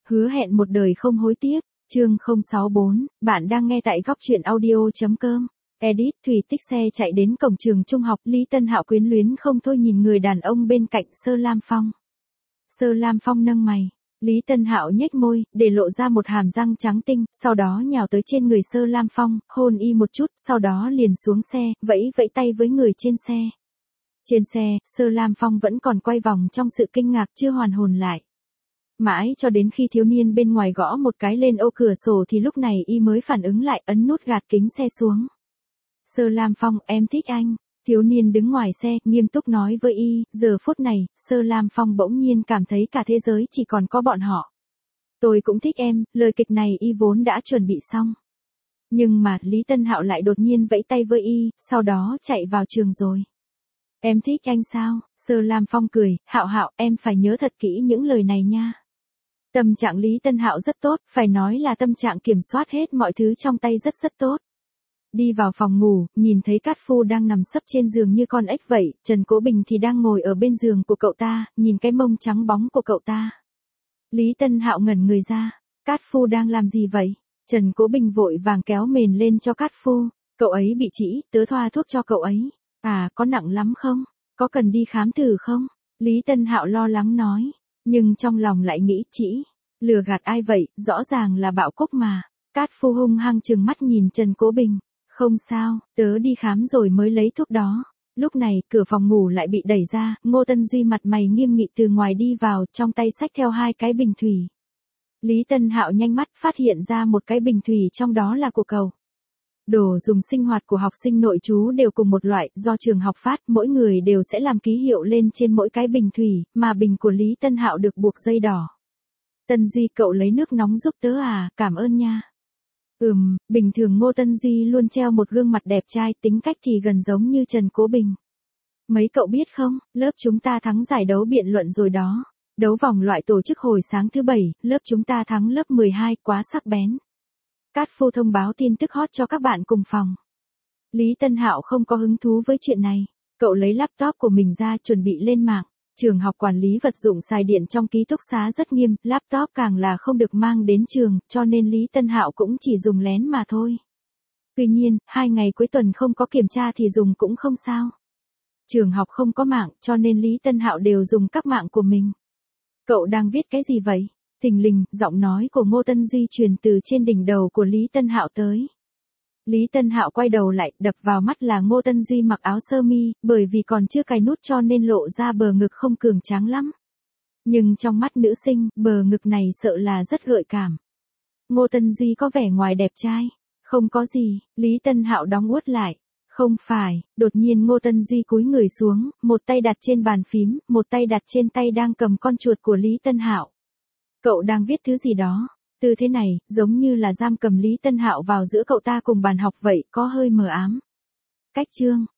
Hứa hẹn một đời không hối tiếc, chương 064, bạn đang nghe tại góc truyện audio.com. Edit, Thủy Tích xe chạy đến cổng trường trung học, Lý Tân Hạo quyến luyến không thôi nhìn người đàn ông bên cạnh Sơ Lam Phong. Sơ Lam Phong nâng mày, Lý Tân Hạo nhếch môi, để lộ ra một hàm răng trắng tinh, sau đó nhào tới trên người Sơ Lam Phong, hôn y một chút, sau đó liền xuống xe, vẫy vẫy tay với người trên xe. Trên xe, Sơ Lam Phong vẫn còn quay vòng trong sự kinh ngạc chưa hoàn hồn lại. Mãi cho đến khi thiếu niên bên ngoài gõ một cái lên ô cửa sổ thì lúc này y mới phản ứng lại, ấn nút gạt kính xe xuống. Sơ Lam Phong, em thích anh. Thiếu niên đứng ngoài xe, nghiêm túc nói với y, giờ phút này, Sơ Lam Phong bỗng nhiên cảm thấy cả thế giới chỉ còn có bọn họ. Tôi cũng thích em, lời kịch này y vốn đã chuẩn bị xong. Nhưng mà, Lý Tân Hạo lại đột nhiên vẫy tay với y, sau đó chạy vào trường rồi. Em thích anh sao? Sơ Lam Phong cười, Hạo Hạo, em phải nhớ thật kỹ những lời này nha. Tâm trạng Lý Tân Hạo rất tốt, phải nói là tâm trạng kiểm soát hết mọi thứ trong tay rất tốt. Đi vào phòng ngủ, nhìn thấy Cát Phu đang nằm sấp trên giường như con ếch vậy, Trần Cố Bình thì đang ngồi ở bên giường của cậu ta, nhìn cái mông trắng bóng của cậu ta. Lý Tân Hạo ngẩn người ra, Cát Phu đang làm gì vậy? Trần Cố Bình vội vàng kéo mền lên cho Cát Phu, cậu ấy bị trĩ, tớ thoa thuốc cho cậu ấy. À, có nặng lắm không? Có cần đi khám thử không? Lý Tân Hạo lo lắng nói, nhưng trong lòng lại nghĩ trĩ, lừa gạt ai vậy, rõ ràng là Bạo Cúc mà. Cát Phu hung hăng trừng mắt nhìn Trần Cố Bình. Không sao, tớ đi khám rồi mới lấy thuốc đó. Lúc này, cửa phòng ngủ lại bị đẩy ra, Ngô Tân Duy mặt mày nghiêm nghị từ ngoài đi vào, trong tay xách theo 2 cái bình thủy. Lý Tân Hạo nhanh mắt phát hiện ra một cái bình thủy trong đó là của cậu. Đồ dùng sinh hoạt của học sinh nội trú đều cùng một loại, do trường học phát, mỗi người đều sẽ làm ký hiệu lên trên mỗi cái bình thủy, mà bình của Lý Tân Hạo được buộc dây đỏ. Tân Duy, cậu lấy nước nóng giúp tớ à, cảm ơn nha. Bình thường Ngô Tân Duy luôn treo một gương mặt đẹp trai, tính cách thì gần giống như Trần Cố Bình. Mấy cậu biết không, lớp chúng ta thắng giải đấu biện luận rồi đó. Đấu vòng loại tổ chức hồi sáng thứ 7, lớp chúng ta thắng lớp 12, quá sắc bén. Cát Phu thông báo tin tức hot cho các bạn cùng phòng. Lý Tân Hạo không có hứng thú với chuyện này. Cậu lấy laptop của mình ra chuẩn bị lên mạng. Trường học quản lý vật dụng xài điện trong ký túc xá rất nghiêm, laptop càng là không được mang đến trường, cho nên Lý Tân Hạo cũng chỉ dùng lén mà thôi. Tuy nhiên, 2 ngày cuối tuần không có kiểm tra thì dùng cũng không sao. Trường học không có mạng, cho nên Lý Tân Hạo đều dùng các mạng của mình. Cậu đang viết cái gì vậy? Thình lình, giọng nói của Ngô Tân Duy truyền từ trên đỉnh đầu của Lý Tân Hạo tới. Lý Tân Hạo quay đầu lại, đập vào mắt là Ngô Tân Duy mặc áo sơ mi, bởi vì còn chưa cài nút cho nên lộ ra bờ ngực không cường tráng lắm. Nhưng trong mắt nữ sinh, bờ ngực này sợ là rất gợi cảm. Ngô Tân Duy có vẻ ngoài đẹp trai. Không có gì, Lý Tân Hạo đóng uất lại. Không phải, đột nhiên Ngô Tân Duy cúi người xuống, một tay đặt trên bàn phím, một tay đặt trên tay đang cầm con chuột của Lý Tân Hạo. Cậu đang viết thứ gì đó. Tư thế này, giống như là giam cầm Lý Tân Hạo vào giữa cậu ta cùng bàn học vậy, có hơi mờ ám. Cách chương,